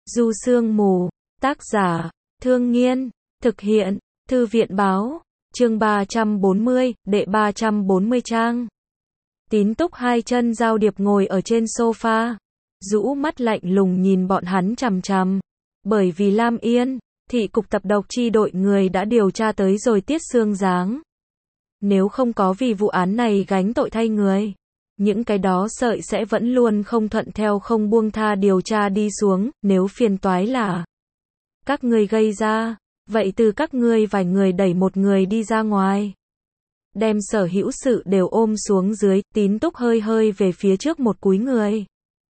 Du Sương Mù, tác giả, Thương Nghiên, thực hiện, Thư viện Báo, chương 340, đệ 340 trang. Tín Túc hai chân giao điệp ngồi ở trên sofa, rũ mắt lạnh lùng nhìn bọn hắn chằm chằm. Bởi vì Lam Yên, thị cục tập độc chi đội người đã điều tra tới rồi Tiết Sương Giáng. Nếu không có vì vụ án này gánh tội thay người, những cái đó sợi sẽ vẫn luôn không thuận theo không buông tha điều tra đi xuống, nếu phiền toái là các ngươi gây ra, vậy từ các ngươi vài người đẩy một người đi ra ngoài. Đem sở hữu sự đều ôm xuống dưới, Tín Túc hơi hơi về phía trước một cúi người.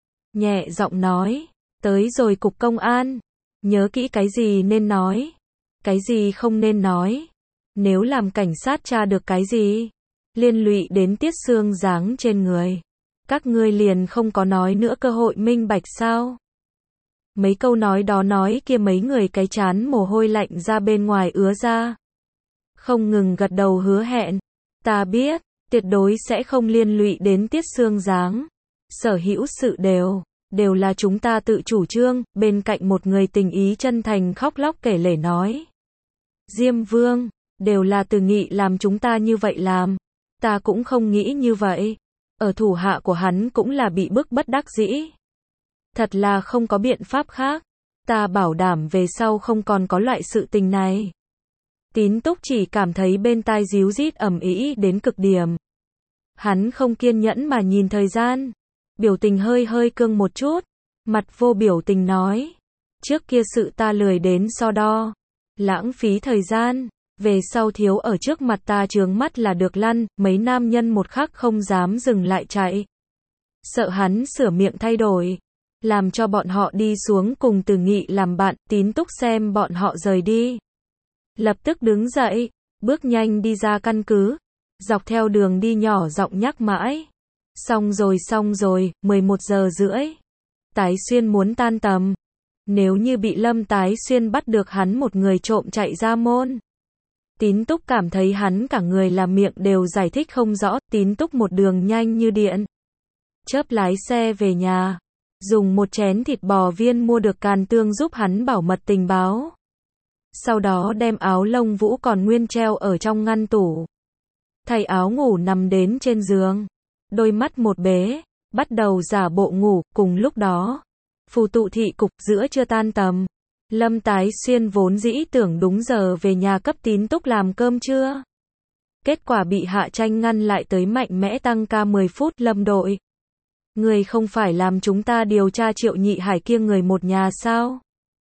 Nhẹ giọng nói, tới rồi cục công an, nhớ kỹ cái gì nên nói, cái gì không nên nói. Nếu làm cảnh sát tra được cái gì liên lụy đến Tiết Sương Giáng trên người, các ngươi liền không có nói nữa cơ hội minh bạch sao? Mấy câu nói đó nói kia mấy người cái chán mồ hôi lạnh ra bên ngoài ứa ra. Không ngừng gật đầu hứa hẹn, ta biết, tuyệt đối sẽ không liên lụy đến Tiết Sương Giáng. Sở hữu sự đều là chúng ta tự chủ trương, bên cạnh một người tình ý chân thành khóc lóc kể lể nói. Diêm Vương, đều là Từ Nghị làm chúng ta như vậy làm. Ta cũng không nghĩ như vậy. Ở thủ hạ của hắn cũng là bị bức bất đắc dĩ. Thật là không có biện pháp khác. Ta bảo đảm về sau không còn có loại sự tình này. Tín Túc chỉ cảm thấy bên tai ríu rít ầm ĩ đến cực điểm. Hắn không kiên nhẫn mà nhìn thời gian. Biểu tình hơi hơi cương một chút. Mặt vô biểu tình nói. Trước kia sự ta lười đến so đo. Lãng phí thời gian. Về sau thiếu ở trước mặt ta chướng mắt là được lăn, mấy nam nhân một khắc không dám dừng lại chạy. Sợ hắn sửa miệng thay đổi, làm cho bọn họ đi xuống cùng Từ Nghị làm bạn. Tín Túc xem bọn họ rời đi, lập tức đứng dậy, bước nhanh đi ra căn cứ, dọc theo đường đi nhỏ giọng nhắc mãi. Xong rồi, 11 giờ rưỡi. Tái Xuyên muốn tan tầm. Nếu như bị Lâm Tái Xuyên bắt được hắn một người trộm chạy ra môn. Tín Túc cảm thấy hắn cả người là miệng đều giải thích không rõ. Tín Túc một đường nhanh như điện chớp lái xe về nhà, dùng một chén thịt bò viên mua được Càn Tương giúp hắn bảo mật tình báo. Sau đó đem áo lông vũ còn nguyên treo ở trong ngăn tủ, thay áo ngủ nằm đến trên giường, đôi mắt một bế, bắt đầu giả bộ ngủ. Cùng lúc đó, Phù Tụ thị cục giữa trưa tan tầm. Lâm Tái Xuyên vốn dĩ tưởng đúng giờ về nhà cấp Tín Túc làm cơm trưa. Kết quả bị Hạ Tranh ngăn lại tới mạnh mẽ tăng ca 10 phút. Lâm đội, người không phải làm chúng ta điều tra Triệu Nhị Hải kia người một nhà sao?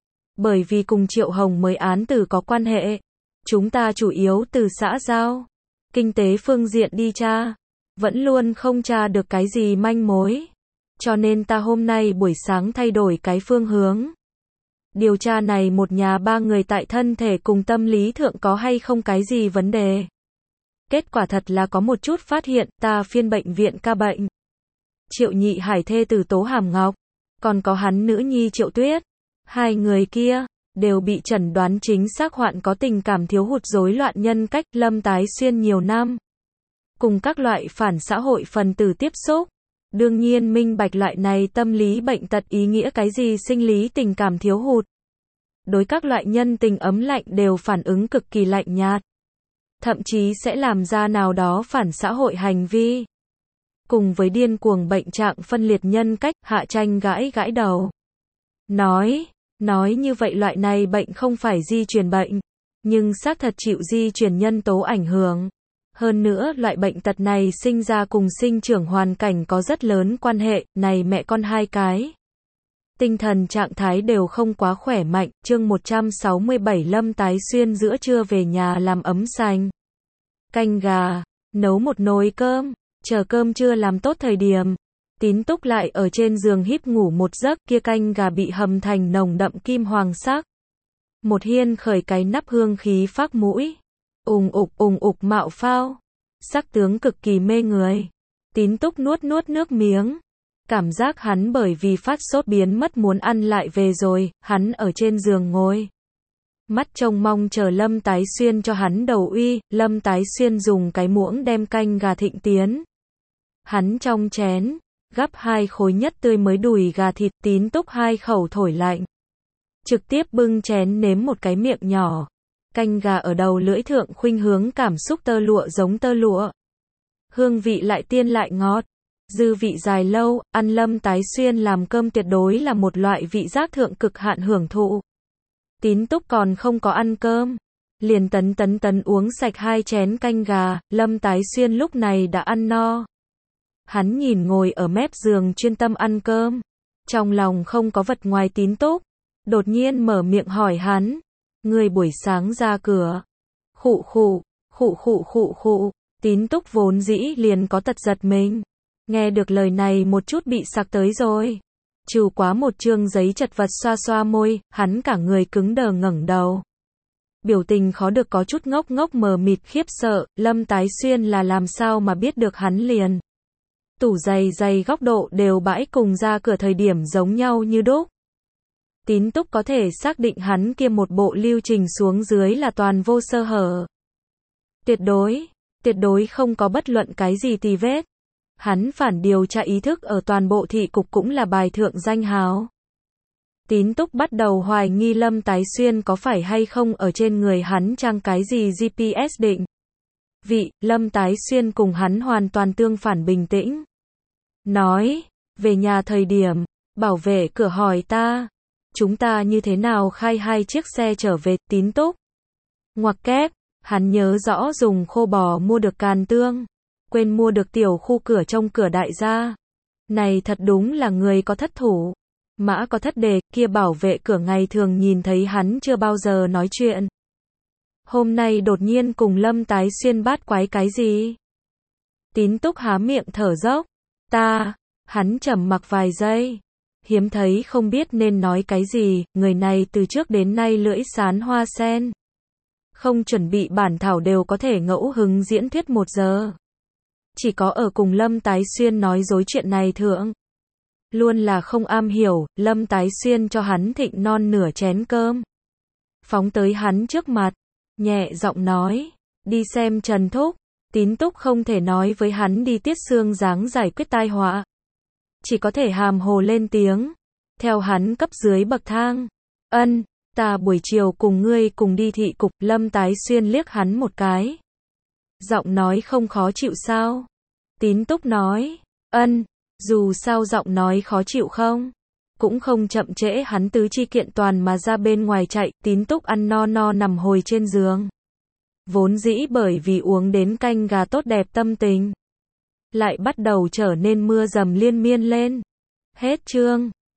Bởi vì cùng Triệu Hồng mới án tử có quan hệ. Chúng ta chủ yếu từ xã giao, kinh tế phương diện đi tra. Vẫn luôn không tra được cái gì manh mối. Cho nên ta hôm nay buổi sáng thay đổi cái phương hướng. Điều tra này một nhà ba người tại thân thể cùng tâm lý thượng có hay không cái gì vấn đề. Kết quả thật là có một chút phát hiện. Ta phiên bệnh viện ca bệnh. Triệu Nhị Hải thê tử Tố Hàm Ngọc, còn có hắn nữ nhi Triệu Tuyết. Hai người kia đều bị chẩn đoán chính xác hoạn có tình cảm thiếu hụt rối loạn nhân cách. Lâm Tái Xuyên nhiều năm cùng các loại phản xã hội phần tử tiếp xúc, đương nhiên minh bạch loại này tâm lý bệnh tật ý nghĩa cái gì sinh lý tình cảm thiếu hụt. Đối các loại nhân tình ấm lạnh đều phản ứng cực kỳ lạnh nhạt. Thậm chí sẽ làm ra nào đó phản xã hội hành vi. Cùng với điên cuồng bệnh trạng phân liệt nhân cách. Hạ Tranh gãi gãi đầu. Nói như vậy loại này bệnh không phải di truyền bệnh, nhưng xác thật chịu di truyền nhân tố ảnh hưởng. Hơn nữa loại bệnh tật này sinh ra cùng sinh trưởng hoàn cảnh có rất lớn quan hệ. Này mẹ con hai cái, tinh thần trạng thái đều không quá khỏe mạnh. Chương 167 Lâm Tái Xuyên giữa trưa về nhà làm ấm sành, canh gà, nấu một nồi cơm. Chờ cơm trưa làm tốt thời điểm, Tín Túc lại ở trên giường híp ngủ một giấc. Kia canh gà bị hầm thành nồng đậm kim hoàng sắc. Một hiên khởi cái nắp hương khí phác mũi. Ùng ục mạo phao. Sắc tướng cực kỳ mê người. Tín Túc nuốt nước miếng. Cảm giác hắn bởi vì phát sốt biến mất muốn ăn lại về rồi. Hắn ở trên giường ngồi, mắt trông mong chờ Lâm Tái Xuyên cho hắn đầu uy. Lâm Tái Xuyên dùng cái muỗng đem canh gà thịnh tiến. Hắn trong chén gắp 2 khối nhất tươi mới đùi gà thịt. Tín Túc 2 khẩu thổi lạnh, trực tiếp bưng chén nếm một cái miệng nhỏ. Canh gà ở đầu lưỡi thượng khuynh hướng cảm xúc tơ lụa giống tơ lụa. Hương vị lại tiên lại ngọt. Dư vị dài lâu, ăn Lâm Tái Xuyên làm cơm tuyệt đối là một loại vị giác thượng cực hạn hưởng thụ. Tín Túc còn không có ăn cơm. Liền tấn uống sạch 2 chén canh gà, Lâm Tái Xuyên lúc này đã ăn no. Hắn nhìn ngồi ở mép giường chuyên tâm ăn cơm. Trong lòng không có vật ngoài Tín Túc. Đột nhiên mở miệng hỏi hắn. Người buổi sáng ra cửa. Khụ khụ. Tín Túc vốn dĩ liền có tật giật mình. Nghe được lời này một chút bị sặc tới rồi. Trừ quá một chương giấy chật vật xoa xoa môi, hắn cả người cứng đờ ngẩng đầu. Biểu tình khó được có chút ngốc mờ mịt khiếp sợ, Lâm Tái Xuyên là làm sao mà biết được hắn liền. Tủ giày góc độ đều bãi cùng ra cửa thời điểm giống nhau như đúc. Tín Túc có thể xác định hắn kia một bộ lưu trình xuống dưới là toàn vô sơ hở. Tuyệt đối không có bất luận cái gì tì vết. Hắn phản điều tra ý thức ở toàn bộ thị cục cũng là bài thượng danh hào. Tín Túc bắt đầu hoài nghi Lâm Tái Xuyên có phải hay không ở trên người hắn trang cái gì GPS định. Lâm Tái Xuyên cùng hắn hoàn toàn tương phản bình tĩnh. Nói, về nhà thời điểm, bảo vệ cửa hỏi ta, chúng ta như thế nào khai 2 chiếc xe trở về. Tín Túc ngoặc kép, hắn nhớ rõ dùng khô bò mua được càn tương, quên mua được tiểu khu cửa trong cửa đại gia. Này thật đúng là người có thất thủ. Mã có thất đề, kia bảo vệ cửa ngày thường nhìn thấy hắn chưa bao giờ nói chuyện. Hôm nay đột nhiên cùng Lâm Tái Xuyên bát quái cái gì? Tín Túc há miệng thở dốc. Hắn trầm mặc vài giây. Hiếm thấy không biết nên nói cái gì, người này từ trước đến nay lưỡi sán hoa sen. Không chuẩn bị bản thảo đều có thể ngẫu hứng diễn thuyết 1 giờ. Chỉ có ở cùng Lâm Tái Xuyên nói dối chuyện này thượng. Luôn là không am hiểu, Lâm Tái Xuyên cho hắn thịnh non nửa chén cơm. Phóng tới hắn trước mặt, nhẹ giọng nói, đi xem Trần Thúc. Tín Túc không thể nói với hắn đi Tiết Xương dáng giải quyết tai họa. Chỉ có thể hàm hồ lên tiếng. Theo hắn cấp dưới bậc thang. Ta buổi chiều cùng ngươi cùng đi thị cục. Lâm Tái Xuyên liếc hắn một cái. Giọng nói không khó chịu sao? Tín Túc nói, dù sao giọng nói khó chịu không? Cũng không chậm trễ hắn tứ chi kiện toàn mà ra bên ngoài chạy. Tín Túc ăn no nằm hồi trên giường. Vốn dĩ bởi vì uống đến canh gà tốt đẹp tâm tình. Lại bắt đầu trở nên mưa dầm liên miên lên. Hết chương.